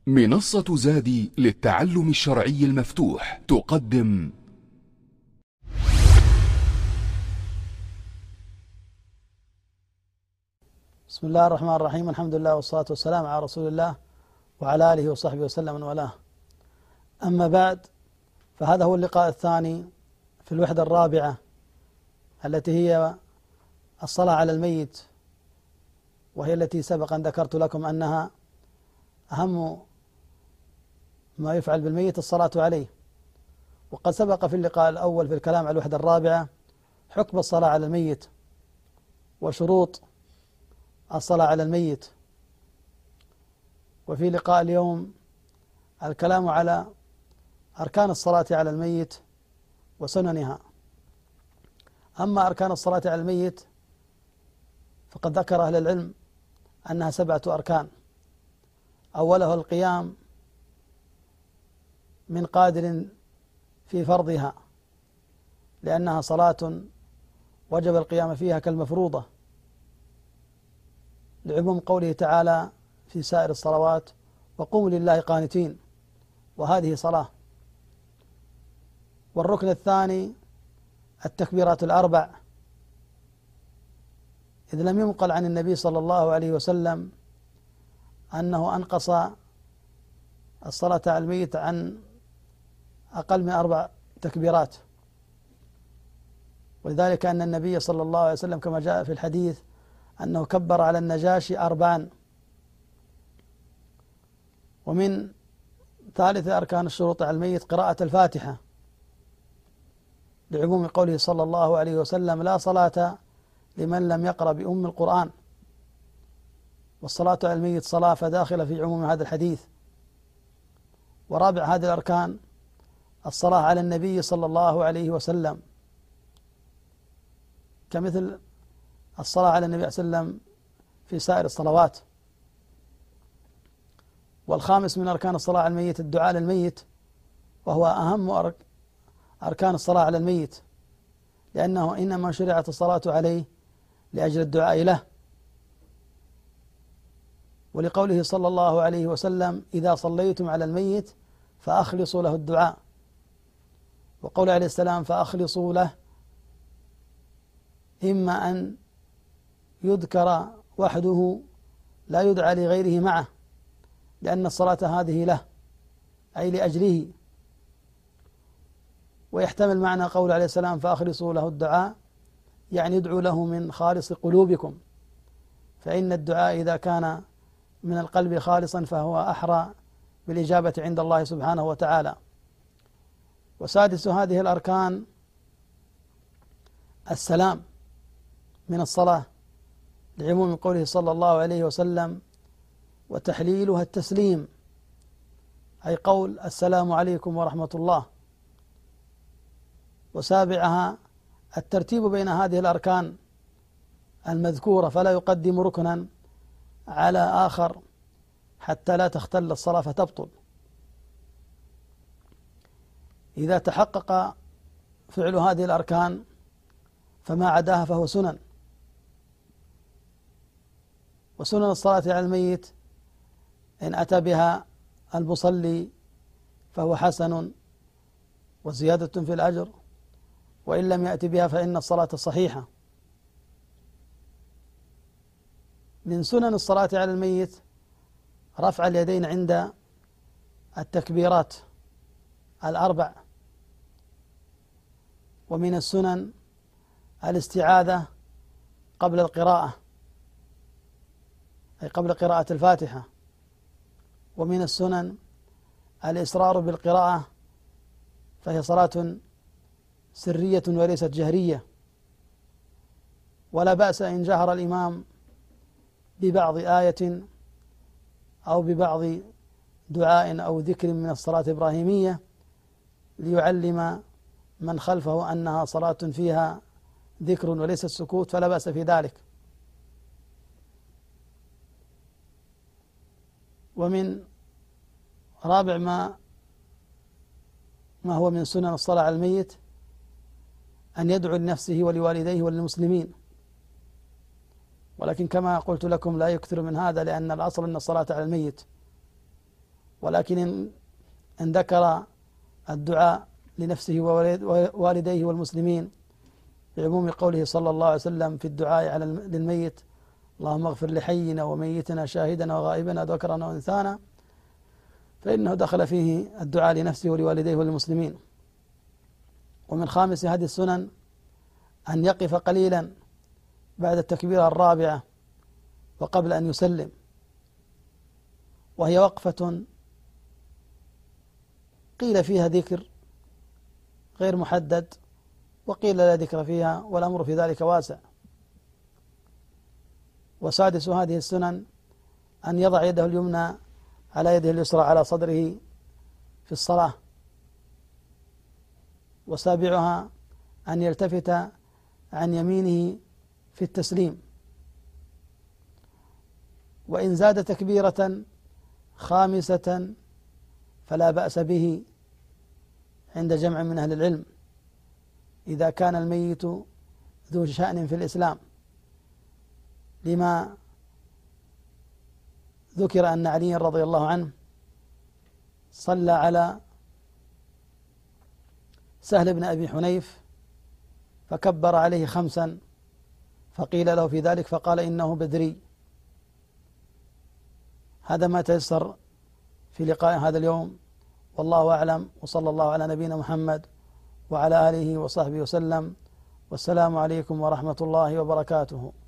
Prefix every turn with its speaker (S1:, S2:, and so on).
S1: منصة زادي للتعلم الشرعي المفتوح تقدم
S2: بسم الله الرحمن الرحيم. الحمد لله والصلاة والسلام على رسول الله وعلى آله وصحبه وسلم من والاه. أما بعد، فهذا هو اللقاء الثاني في الوحدة الرابعة التي هي الصلاة على الميت، وهي التي سبق أن ذكرت لكم أنها أهم ما يفعل بالميت الصلاة عليه. وقد سبق في اللقاء الأول في الكلام على الوحدة الرابعة حكم الصلاة على الميت وشروط الصلاة على الميت، وفي لقاء اليوم الكلام على أركان الصلاة على الميت وسننها. أما أركان الصلاة على الميت فقد ذكر أهل العلم أنها 7 أركان. أوله القيام من قادر في فرضها، لأنها صلاة وجب القيام فيها كالمفروضة، لعموم قوله تعالى في سائر الصلوات وقوموا لله قانتين، وهذه صلاة. والركن الثاني التكبيرات الأربع، إذ لم ينقل عن النبي صلى الله عليه وسلم أنه أنقص الصلاة على الميت عن أقل من 4 تكبيرات، ولذلك أن النبي صلى الله عليه وسلم كما جاء في الحديث أنه كبر على النجاشي 4. ومن ثالث أركان الشروط على الميت قراءة الفاتحة، لعموم قوله صلى الله عليه وسلم لا صلاة لمن لم يقرأ بأم القرآن، والصلاة على الميت صلاة فداخلة في عموم هذا الحديث. ورابع هذه الأركان الصلاة على النبي صلى الله عليه وسلم، كمثل الصلاة على النبي صلى الله عليه وسلم في سائر الصلوات. والخامس من أركان الصلاة على الميت الدعاء للميت، وهو أهم أركان الصلاة على الميت، لأنه إنما شرعت الصلاة عليه لأجل الدعاء له، ولقوله صلى الله عليه وسلم إذا صليتم على الميت فأخلصوا له الدعاء، وقول عليه السلام فأخلصوا له إما أن يذكر وحده لا يدعى لغيره معه، لأن الصلاة هذه له أي لأجله. ويحتمل معنى قول عليه السلام فأخلصوا له الدعاء يعني ادعوا له من خالص قلوبكم، فإن الدعاء إذا كان من القلب خالصا فهو أحرى بالإجابة عند الله سبحانه وتعالى. وسادس هذه الأركان السلام من الصلاة، لعموم قوله صلى الله عليه وسلم وتحليلها التسليم، أي قول السلام عليكم ورحمة الله. وسابعها الترتيب بين هذه الأركان المذكورة، فلا يقدم ركنا على آخر حتى لا تختل الصلاة فتبطل. إذا تحقق فعل هذه الأركان فما عداها فهو سنن. وسنن الصلاة على الميت إن أتى بها المصلي فهو حسن وزيادة في الأجر، وإن لم يأتي بها فإن الصلاة صحيحة. من سنن الصلاة على الميت رفع اليدين عند التكبيرات الأربع. ومن السنن الاستعاذة قبل القراءة، أي قبل قراءة الفاتحة. ومن السنن الإصرار بالقراءة، فهي صلاة سرية وليست جهرية، ولا بأس إن جهر الإمام ببعض آية أو ببعض دعاء أو ذكر من الصلاة الإبراهيمية ليعلم من خلفه أنها صلاة فيها ذكر وليس السكوت، فلا بأس في ذلك. ومن رابع ما هو من سنن الصلاة على الميت أن يدعو لنفسه ولوالديه وللمسلمين، ولكن كما قلت لكم لا يكثر من هذا، لأن الأصل أن الصلاة على الميت. ولكن إن ذكر الدعاء لنفسه ووالديه والمسلمين بعموم قوله صلى الله عليه وسلم في الدعاء للميت: اللهم اغفر لحينا وميتنا شاهدنا وغائبنا ذكرنا وانثانا، فإنه دخل فيه الدعاء لنفسه ولوالديه وللمسلمين. ومن خامس هذه السنن أن يقف قليلا بعد التكبيرة الرابعة وقبل أن يسلم، وهي وقفة قيل فيها ذكر غير محدد وقيل لا ذكر فيها، والأمر في ذلك واسع. وسادس هذه السنن أن يضع يده اليمنى على يده اليسرى على صدره في الصلاة. وسابعها أن يلتفت عن يمينه في التسليم. وإن زاد تكبيرة خامسة فلا بأس به عند جمع من أهل العلم إذا كان الميت ذو شأن في الإسلام، لما ذكر أن علي رضي الله عنه صلى على سهل بن أبي حنيف فكبر عليه 5 فقيل له في ذلك فقال إنه بدري. هذا ما تيسر في لقاء هذا اليوم، والله أعلم، وصلى الله على نبينا محمد وعلى آله وصحبه وسلم، والسلام عليكم ورحمة الله وبركاته.